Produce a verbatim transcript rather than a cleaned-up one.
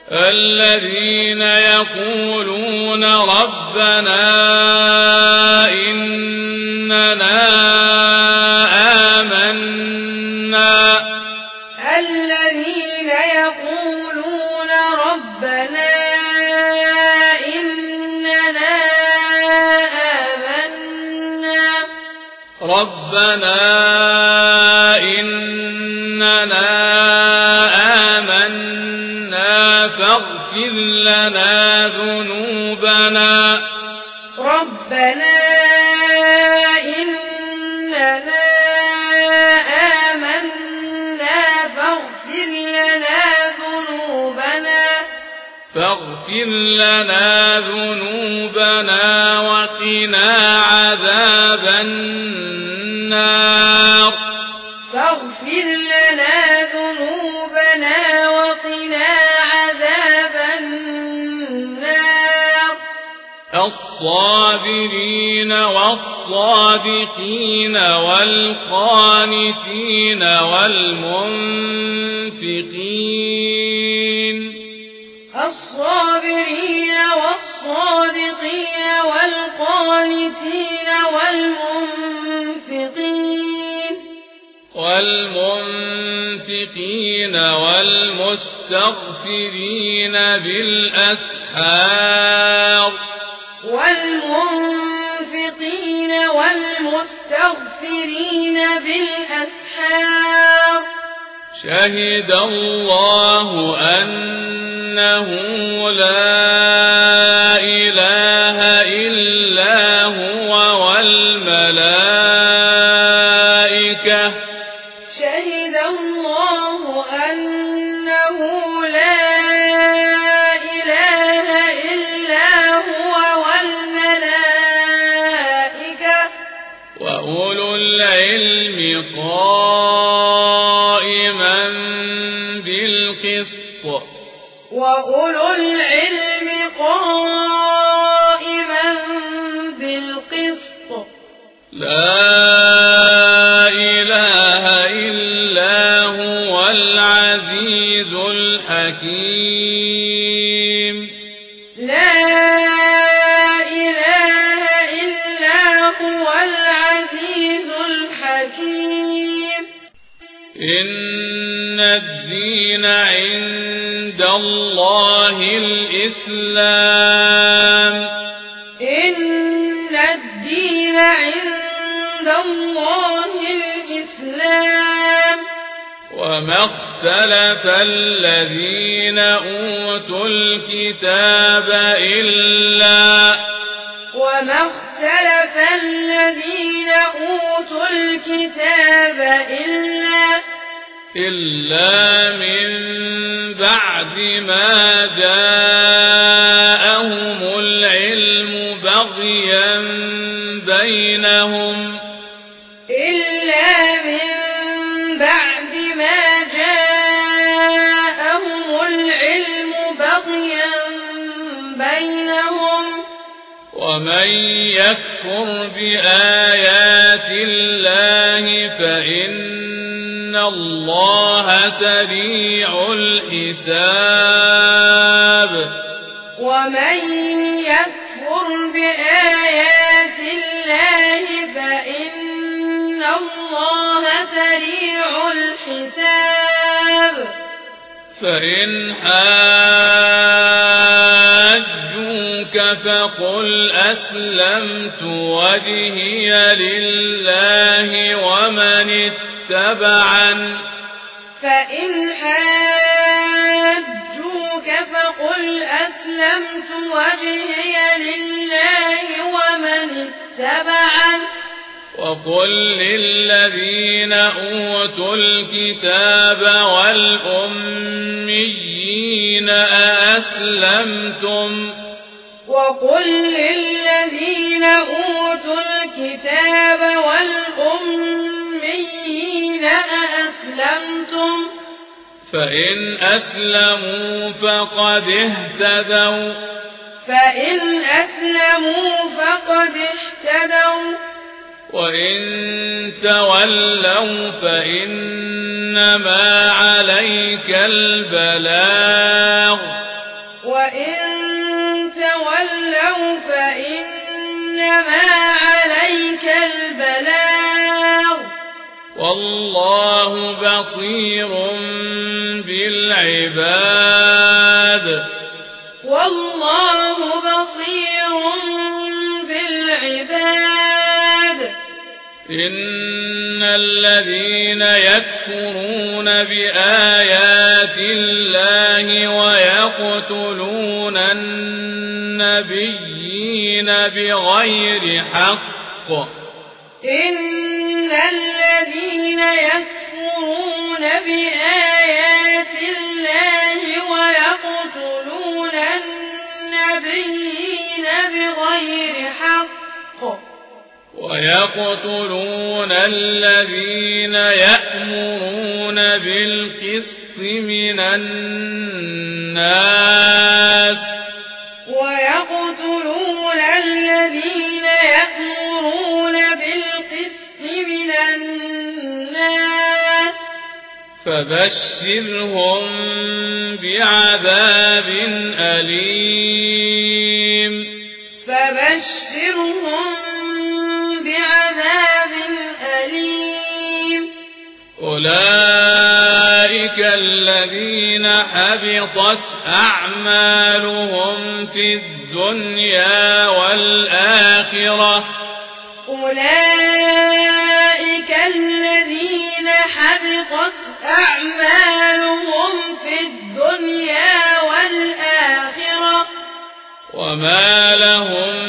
الذين يقولون ربنا إننا آمنا الذين يقولون ربنا إننا آمنا ربنا إننا آمنا فاغفر لنا ذنوبنا ربنا إننا آمنا فاغفر لنا ذنوبنا فاغفر لنا ذنوبنا وقنا عذاب النار فاغفر لنا ذنوبنا وقنا عذاب النار الصابرين والصادقين والقانتين والمنفقين الصابرين والصادقين والقانتين والمنفقين والمنفقين والمستغفرين بالأسحار والمنفقين والمستغفرين بالأسحار شهد الله أنه لا إله إلا هو والملائكة شهد الله أنه لا إله إلا هو والملائكة وأولو العلم قائما بالقسط وأولو العلم قائما بالقسط لا إله إلا هو العزيز الحكيم لا إله إلا هو العزيز الحكيم إن الدين عند الله الإسلام إن الدين عند الله الإسلام وما اختلف الذين أوتوا الكتاب إلا وما اختلف الذين أوتوا الكتاب إلا إلا من بعد ما جاءهم العلم بغيا بينهم إلا من بعد ما جاءهم العلم بغيا بينهم ومن يكفر بآيات الله فإن الله سريع الحساب ومن يكفر بآيات الله فإن الله سريع الحساب فإن حاجوك فقل أسلمت وجهي لله ومن اتبعن فإن حاجوك فقل أسلمت وجهي لله ومن اتبعن وقل للذين أوتوا الكتاب والأميين أأسلمتم وقل للذين أوتوا الكتاب والأميين أأسلمتم فإن أسلموا فقد اهتدوا فإن أسلموا فقد اهتدوا وإن تولوا فإنما عليك البلاغ وإن تولوا فإنما عليك البلاغ والله بصير بالعباد والله بصير بالعباد إن الذين يكفرون بآيات الله ويقتلون النبيين بغير حق إن الذين يكفرون بآيات الله ويقتلون النبيين بغير حق ويقتلون الذين يأمرون بالقسط من الناس ويقتلون الذين يأمرون بالقسط من الناس فبشرهم بعذاب أليم فبشرهم بعذاب أليم أولئك الذين حبطت أعمالهم في الدنيا والآخرة أولئك الذين حبطت أعمالهم في الدنيا والآخرة وما لهم